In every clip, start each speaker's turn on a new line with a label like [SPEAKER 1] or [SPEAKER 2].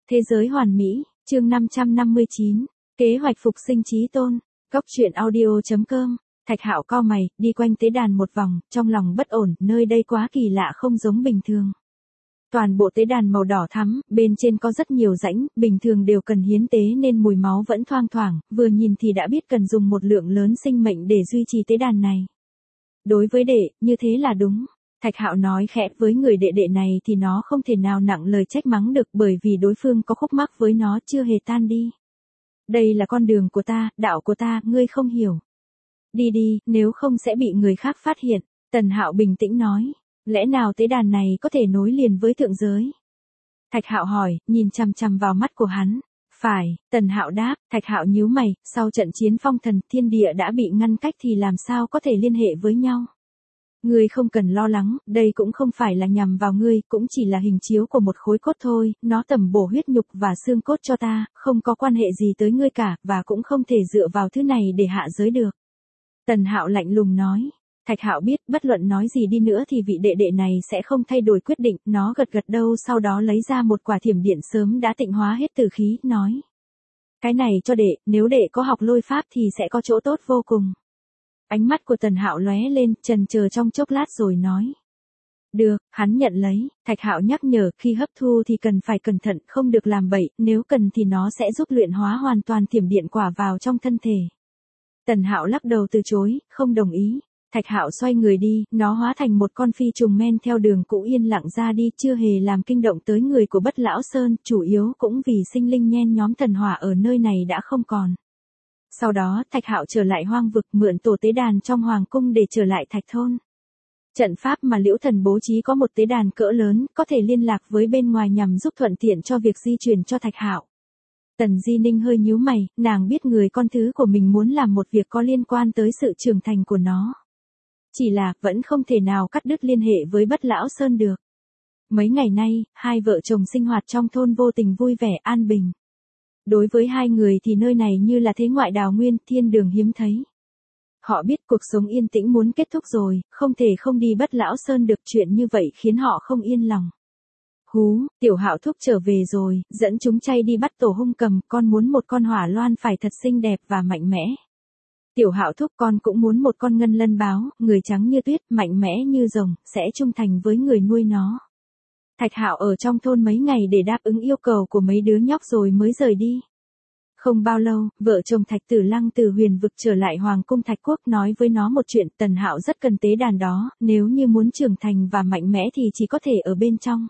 [SPEAKER 1] Thế giới hoàn mỹ, chương 559, kế hoạch phục sinh chí tôn, Cốc truyện audio.com. Thạch Hạo cau mày, đi quanh tế đàn một vòng, trong lòng bất ổn, nơi đây quá kỳ lạ không giống bình thường. Toàn bộ tế đàn màu đỏ thắm, bên trên có rất nhiều rãnh, bình thường đều cần hiến tế nên mùi máu vẫn thoang thoảng, vừa nhìn thì đã biết cần dùng một lượng lớn sinh mệnh để duy trì tế đàn này. Đối với đệ, như thế là đúng. Thạch Hạo nói khẽ, với người đệ đệ này thì nó không thể nào nặng lời trách mắng được bởi vì đối phương có khúc mắc với nó chưa hề tan đi. Đây là con đường của ta, đạo của ta, ngươi không hiểu. Đi đi, nếu không sẽ bị người khác phát hiện. Tần Hạo bình tĩnh nói, lẽ nào tế đàn này có thể nối liền với thượng giới? Thạch Hạo hỏi, nhìn chằm chằm vào mắt của hắn. Phải, Tần Hạo đáp. Thạch Hạo nhíu mày, sau trận chiến phong thần, thiên địa đã bị ngăn cách thì làm sao có thể liên hệ với nhau? Ngươi không cần lo lắng, đây cũng không phải là nhằm vào ngươi, cũng chỉ là hình chiếu của một khối cốt thôi, nó tẩm bổ huyết nhục và xương cốt cho ta, không có quan hệ gì tới ngươi cả, và cũng không thể dựa vào thứ này để hạ giới được. Tần Hạo lạnh lùng nói. Thạch Hạo biết, bất luận nói gì đi nữa thì vị đệ đệ này sẽ không thay đổi quyết định, nó gật gật đầu sau đó lấy ra một quả thiểm điện sớm đã tịnh hóa hết tử khí, nói. Cái này cho đệ, nếu đệ có học lôi pháp thì sẽ có chỗ tốt vô cùng. Ánh mắt của Tần Hạo lóe lên, chần chờ trong chốc lát rồi nói. Được, hắn nhận lấy. Thạch Hạo nhắc nhở, khi hấp thu thì cần phải cẩn thận, không được làm bậy, nếu cần thì nó sẽ giúp luyện hóa hoàn toàn thiểm điện quả vào trong thân thể. Tần Hạo lắc đầu từ chối, không đồng ý. Thạch Hạo xoay người đi, nó hóa thành một con phi trùng men theo đường cũ yên lặng ra đi, chưa hề làm kinh động tới người của Bất Lão Sơn, chủ yếu cũng vì sinh linh nhen nhóm thần hỏa ở nơi này đã không còn. Sau đó, Thạch Hạo trở lại hoang vực, mượn tổ tế đàn trong hoàng cung để trở lại Thạch Thôn. Trận pháp mà Liễu Thần bố trí có một tế đàn cỡ lớn, có thể liên lạc với bên ngoài nhằm giúp thuận tiện cho việc di chuyển cho Thạch Hạo. Tần Di Ninh hơi nhíu mày, nàng biết người con thứ của mình muốn làm một việc có liên quan tới sự trưởng thành của nó. Chỉ là, vẫn không thể nào cắt đứt liên hệ với Bất Lão Sơn được. Mấy ngày nay, hai vợ chồng sinh hoạt trong thôn vô tình vui vẻ, an bình. Đối với hai người thì nơi này như là thế ngoại đào nguyên, thiên đường hiếm thấy. Họ biết cuộc sống yên tĩnh muốn kết thúc rồi, không thể không đi Bất Lão Sơn được, chuyện như vậy khiến họ không yên lòng. Hú, Tiểu Hạo thúc trở về rồi, dẫn chúng chay đi bắt tổ hung cầm, con muốn một con hỏa loan phải thật xinh đẹp và mạnh mẽ. Tiểu Hạo thúc, con cũng muốn một con ngân lân báo, người trắng như tuyết, mạnh mẽ như rồng, sẽ trung thành với người nuôi nó. Thạch Hạo ở trong thôn mấy ngày để đáp ứng yêu cầu của mấy đứa nhóc rồi mới rời đi. Không bao lâu, vợ chồng Thạch Tử Lăng từ huyền vực trở lại Hoàng cung Thạch Quốc, nói với nó một chuyện, Tần Hạo rất cần tế đàn đó, nếu như muốn trưởng thành và mạnh mẽ thì chỉ có thể ở bên trong.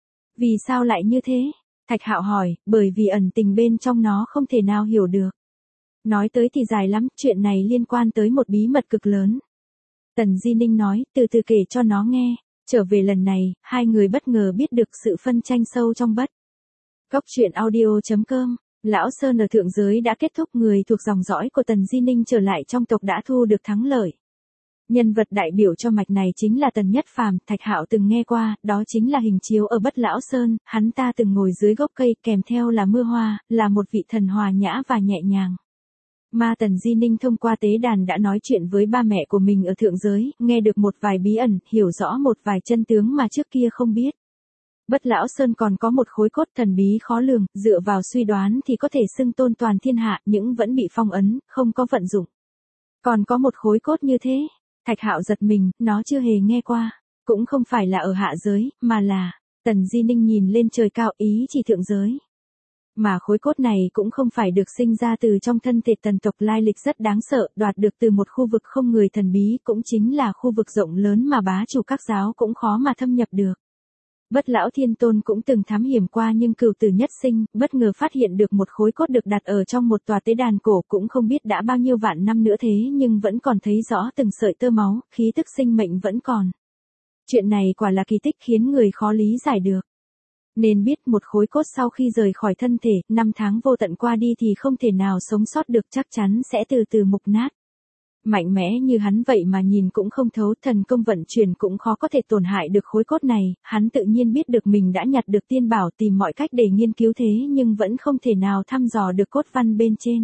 [SPEAKER 1] Vì sao lại như thế? Thạch Hạo hỏi, bởi vì ẩn tình bên trong nó không thể nào hiểu được. Nói tới thì dài lắm, chuyện này liên quan tới một bí mật cực lớn. Tần Di Ninh nói, từ từ kể cho nó nghe. Trở về lần này, hai người bất ngờ biết được sự phân tranh sâu trong Bất. Cốc truyện audio.com. Lão Sơn ở thượng giới đã kết thúc, người thuộc dòng dõi của Tần Di Ninh trở lại trong tộc đã thu được thắng lợi. Nhân vật đại biểu cho mạch này chính là Tần Nhất Phàm, Thạch Hạo từng nghe qua, đó chính là hình chiếu ở Bất Lão Sơn, hắn ta từng ngồi dưới gốc cây, kèm theo là mưa hoa, là một vị thần hòa nhã và nhẹ nhàng. Mà Tần Di Ninh thông qua tế đàn đã nói chuyện với ba mẹ của mình ở thượng giới, nghe được một vài bí ẩn, hiểu rõ một vài chân tướng mà trước kia không biết. Bất Lão Sơn còn có một khối cốt thần bí khó lường, dựa vào suy đoán thì có thể xưng tôn toàn thiên hạ, nhưng vẫn bị phong ấn, không có vận dụng. Còn có một khối cốt như thế? Thạch Hạo giật mình, nó chưa hề nghe qua. Cũng không phải là ở hạ giới, mà là... Tần Di Ninh nhìn lên trời cao, ý chỉ thượng giới. Mà khối cốt này cũng không phải được sinh ra từ trong thân thể tần tộc, lai lịch rất đáng sợ, đoạt được từ một khu vực không người thần bí, cũng chính là khu vực rộng lớn mà bá chủ các giáo cũng khó mà thâm nhập được. Bất Lão Thiên Tôn cũng từng thám hiểm qua nhưng cửu tử nhất sinh, bất ngờ phát hiện được một khối cốt được đặt ở trong một tòa tế đàn cổ, cũng không biết đã bao nhiêu vạn năm nữa thế nhưng vẫn còn thấy rõ từng sợi tơ máu, khí tức sinh mệnh vẫn còn. Chuyện này quả là kỳ tích khiến người khó lý giải được. Nên biết một khối cốt sau khi rời khỏi thân thể, 5 tháng vô tận qua đi thì không thể nào sống sót được, chắc chắn sẽ từ từ mục nát. Mạnh mẽ như hắn vậy mà nhìn cũng không thấu, thần công vận chuyển cũng khó có thể tổn hại được khối cốt này, hắn tự nhiên biết được mình đã nhặt được tiên bảo, tìm mọi cách để nghiên cứu thế nhưng vẫn không thể nào thăm dò được cốt văn bên trên.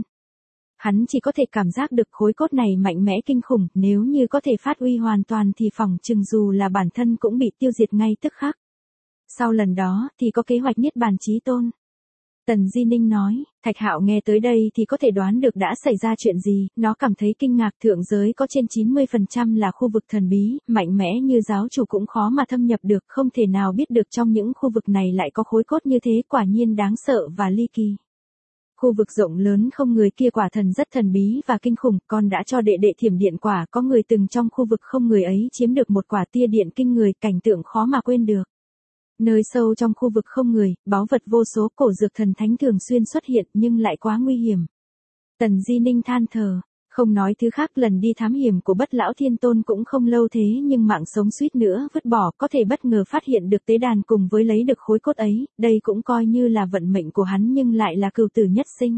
[SPEAKER 1] Hắn chỉ có thể cảm giác được khối cốt này mạnh mẽ kinh khủng, nếu như có thể phát huy hoàn toàn thì phỏng chừng dù là bản thân cũng bị tiêu diệt ngay tức khắc. Sau lần đó thì có kế hoạch niết bàn chí tôn. Tần Di Ninh nói, Thạch Hạo nghe tới đây thì có thể đoán được đã xảy ra chuyện gì, nó cảm thấy kinh ngạc. Thượng giới có trên 90% là khu vực thần bí, mạnh mẽ như giáo chủ cũng khó mà thâm nhập được, không thể nào biết được trong những khu vực này lại có khối cốt như thế, quả nhiên đáng sợ và ly kỳ. Khu vực rộng lớn không người kia quả thần rất thần bí và kinh khủng, con đã cho đệ đệ Thiểm Điện quả, có người từng trong khu vực không người ấy chiếm được một quả tia điện kinh người, cảnh tượng khó mà quên được. Nơi sâu trong khu vực không người, báu vật vô số, cổ dược thần thánh thường xuyên xuất hiện nhưng lại quá nguy hiểm. Tần Di Ninh than thở, không nói thứ khác, lần đi thám hiểm của Bất Lão Thiên Tôn cũng không lâu thế nhưng mạng sống suýt nữa vứt bỏ, có thể bất ngờ phát hiện được tế đàn cùng với lấy được khối cốt ấy, đây cũng coi như là vận mệnh của hắn nhưng lại là cừu tử nhất sinh.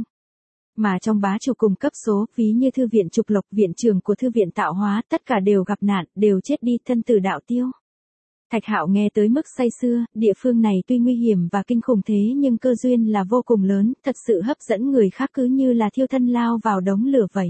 [SPEAKER 1] Mà trong bá chủ cùng cấp số, ví như thư viện Trục Lộc, viện trưởng của thư viện Tạo Hóa, tất cả đều gặp nạn, đều chết đi, thân tử đạo tiêu. Thạch Hạo nghe tới mức say sưa, địa phương này tuy nguy hiểm và kinh khủng thế nhưng cơ duyên là vô cùng lớn, thật sự hấp dẫn người khác, cứ như là thiêu thân lao vào đống lửa vậy.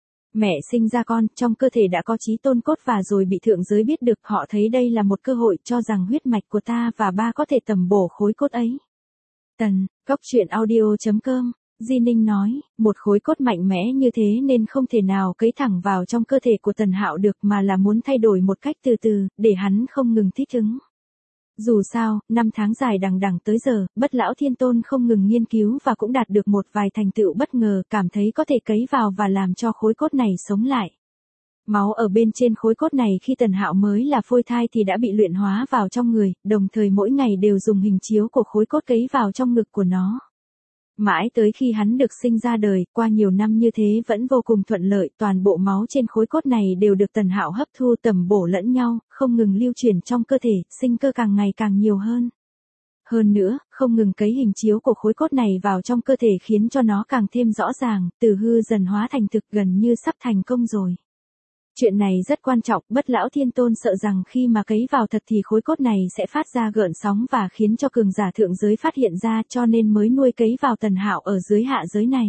[SPEAKER 1] Mẹ sinh ra con, trong cơ thể đã có chí tôn cốt và rồi bị thượng giới biết được, họ thấy đây là một cơ hội, cho rằng huyết mạch của ta và ba có thể tầm bổ khối cốt ấy. Góc truyện audio.com Di Ninh nói, một khối cốt mạnh mẽ như thế nên không thể nào cấy thẳng vào trong cơ thể của Tần Hạo được, mà là muốn thay đổi một cách từ từ, để hắn không ngừng thích ứng. Dù sao, 5 tháng dài đằng đẵng tới giờ, Bất Lão Thiên Tôn không ngừng nghiên cứu và cũng đạt được một vài thành tựu bất ngờ, cảm thấy có thể cấy vào và làm cho khối cốt này sống lại. Máu ở bên trên khối cốt này khi Tần Hạo mới là phôi thai thì đã bị luyện hóa vào trong người, đồng thời mỗi ngày đều dùng hình chiếu của khối cốt cấy vào trong ngực của nó. Mãi tới khi hắn được sinh ra đời, qua nhiều năm như thế vẫn vô cùng thuận lợi, toàn bộ máu trên khối cốt này đều được Tần Hạo hấp thu tầm bổ lẫn nhau, không ngừng lưu chuyển trong cơ thể, sinh cơ càng ngày càng nhiều hơn. Hơn nữa, không ngừng cấy hình chiếu của khối cốt này vào trong cơ thể khiến cho nó càng thêm rõ ràng, từ hư dần hóa thành thực, gần như sắp thành công rồi. Chuyện này rất quan trọng, Bất Lão Thiên Tôn sợ rằng khi mà cấy vào thật thì khối cốt này sẽ phát ra gợn sóng và khiến cho cường giả thượng giới phát hiện ra, cho nên mới nuôi cấy vào Tần Hạo ở dưới hạ giới này.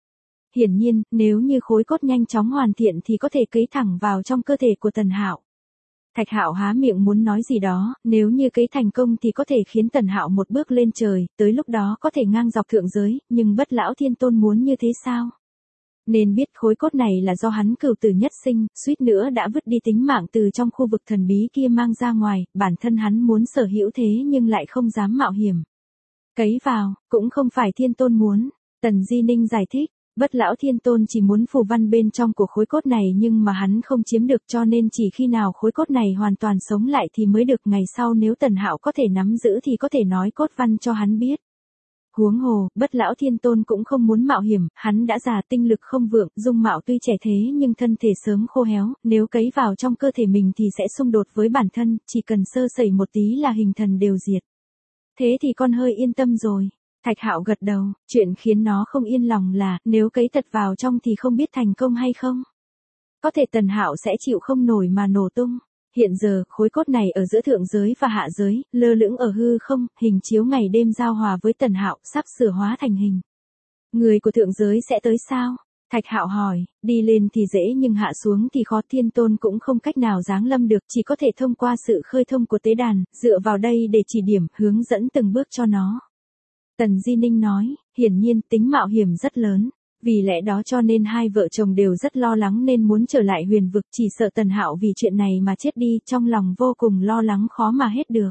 [SPEAKER 1] Hiển nhiên, nếu như khối cốt nhanh chóng hoàn thiện thì có thể cấy thẳng vào trong cơ thể của Tần Hạo. Thạch Hạo há miệng muốn nói gì đó, nếu như cấy thành công thì có thể khiến Tần Hạo một bước lên trời, tới lúc đó có thể ngang dọc thượng giới, nhưng Bất Lão Thiên Tôn muốn như thế sao? Nên biết khối cốt này là do hắn cừu tử nhất sinh, suýt nữa đã vứt đi tính mạng từ trong khu vực thần bí kia mang ra ngoài, bản thân hắn muốn sở hữu thế nhưng lại không dám mạo hiểm. Cấy vào, cũng không phải Thiên Tôn muốn, Tần Di Ninh giải thích, Bất Lão Thiên Tôn chỉ muốn phù văn bên trong của khối cốt này nhưng mà hắn không chiếm được, cho nên chỉ khi nào khối cốt này hoàn toàn sống lại thì mới được, ngày sau nếu Tần Hạo có thể nắm giữ thì có thể nói cốt văn cho hắn biết. Huống hồ, Bất Lão Thiên Tôn cũng không muốn mạo hiểm, hắn đã già, tinh lực không vượng, dung mạo tuy trẻ thế nhưng thân thể sớm khô héo, nếu cấy vào trong cơ thể mình thì sẽ xung đột với bản thân, chỉ cần sơ sẩy một tí là hình thần đều diệt. Thế thì con hơi yên tâm rồi. Thạch Hạo gật đầu, chuyện khiến nó không yên lòng là, nếu cấy thật vào trong thì không biết thành công hay không. Có thể Tần Hạo sẽ chịu không nổi mà nổ tung. Hiện giờ, khối cốt này ở giữa thượng giới và hạ giới, lơ lửng ở hư không, hình chiếu ngày đêm giao hòa với Tần Hạo, sắp sửa hóa thành hình. Người của thượng giới sẽ tới sao? Thạch Hạo hỏi, đi lên thì dễ nhưng hạ xuống thì khó, Thiên Tôn cũng không cách nào giáng lâm được, chỉ có thể thông qua sự khơi thông của tế đàn, dựa vào đây để chỉ điểm, hướng dẫn từng bước cho nó. Tần Di Ninh nói, hiển nhiên tính mạo hiểm rất lớn. Vì lẽ đó cho nên hai vợ chồng đều rất lo lắng nên muốn trở lại huyền vực, chỉ sợ Tần Hạo vì chuyện này mà chết đi, trong lòng vô cùng lo lắng khó mà hết được.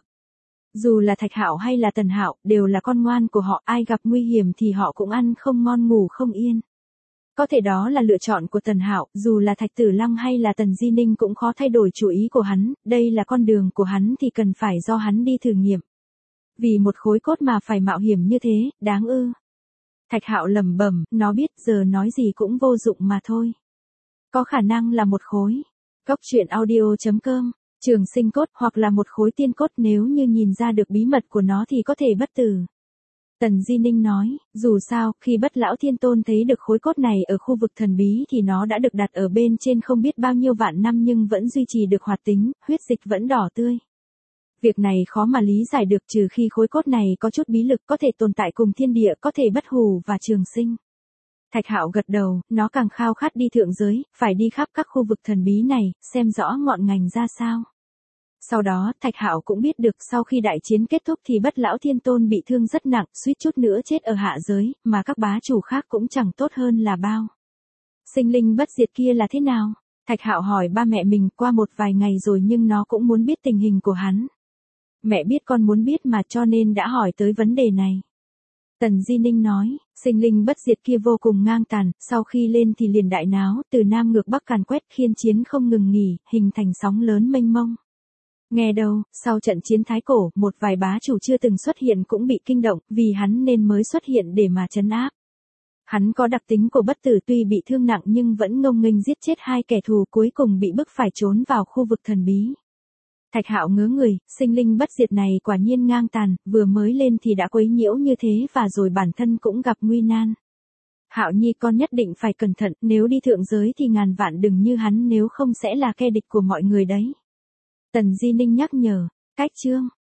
[SPEAKER 1] Dù là Thạch Hạo hay là Tần Hạo, đều là con ngoan của họ, ai gặp nguy hiểm thì họ cũng ăn không ngon ngủ không yên. Có thể đó là lựa chọn của Tần Hạo, dù là Thạch Tử Lăng hay là Tần Di Ninh cũng khó thay đổi chủ ý của hắn, đây là con đường của hắn thì cần phải do hắn đi thử nghiệm. Vì một khối cốt mà phải mạo hiểm như thế, đáng ư? Thạch Hạo lẩm bẩm, nó biết giờ nói gì cũng vô dụng mà thôi. Có khả năng là một khối. Góc truyện audio.com Trường sinh cốt hoặc là một khối tiên cốt, nếu như nhìn ra được bí mật của nó thì có thể bất tử. Tần Di Ninh nói, dù sao, khi Bất Lão Thiên Tôn thấy được khối cốt này ở khu vực thần bí thì nó đã được đặt ở bên trên không biết bao nhiêu vạn năm nhưng vẫn duy trì được hoạt tính, huyết dịch vẫn đỏ tươi. Việc này khó mà lý giải được trừ khi khối cốt này có chút bí lực, có thể tồn tại cùng thiên địa, có thể bất hủ và trường sinh. Thạch Hạo gật đầu, nó càng khao khát đi thượng giới, phải đi khắp các khu vực thần bí này, xem rõ ngọn ngành ra sao. Sau đó, Thạch Hạo cũng biết được sau khi đại chiến kết thúc thì Bất Lão Thiên Tôn bị thương rất nặng, suýt chút nữa chết ở hạ giới, mà các bá chủ khác cũng chẳng tốt hơn là bao. Sinh linh bất diệt kia là thế nào? Thạch Hạo hỏi ba mẹ mình qua một vài ngày rồi nhưng nó cũng muốn biết tình hình của hắn. Mẹ biết con muốn biết mà cho nên đã hỏi tới vấn đề này. Tần Di Ninh nói, sinh linh bất diệt kia vô cùng ngang tàn, sau khi lên thì liền đại náo, từ Nam ngược Bắc càn quét khiên chiến không ngừng nghỉ, hình thành sóng lớn mênh mông. Nghe đâu, sau trận chiến Thái Cổ, một vài bá chủ chưa từng xuất hiện cũng bị kinh động, vì hắn nên mới xuất hiện để mà trấn áp. Hắn có đặc tính của bất tử, tuy bị thương nặng nhưng vẫn ngông nghênh giết chết hai kẻ thù, cuối cùng bị bức phải trốn vào khu vực thần bí. Thạch Hạo ngớ người, sinh linh bất diệt này quả nhiên ngang tàn, vừa mới lên thì đã quấy nhiễu như thế và rồi bản thân cũng gặp nguy nan. Hạo Nhi con nhất định phải cẩn thận, nếu đi thượng giới thì ngàn vạn đừng như hắn, nếu không sẽ là kẻ địch của mọi người đấy. Tần Di Ninh nhắc nhở, cách chương.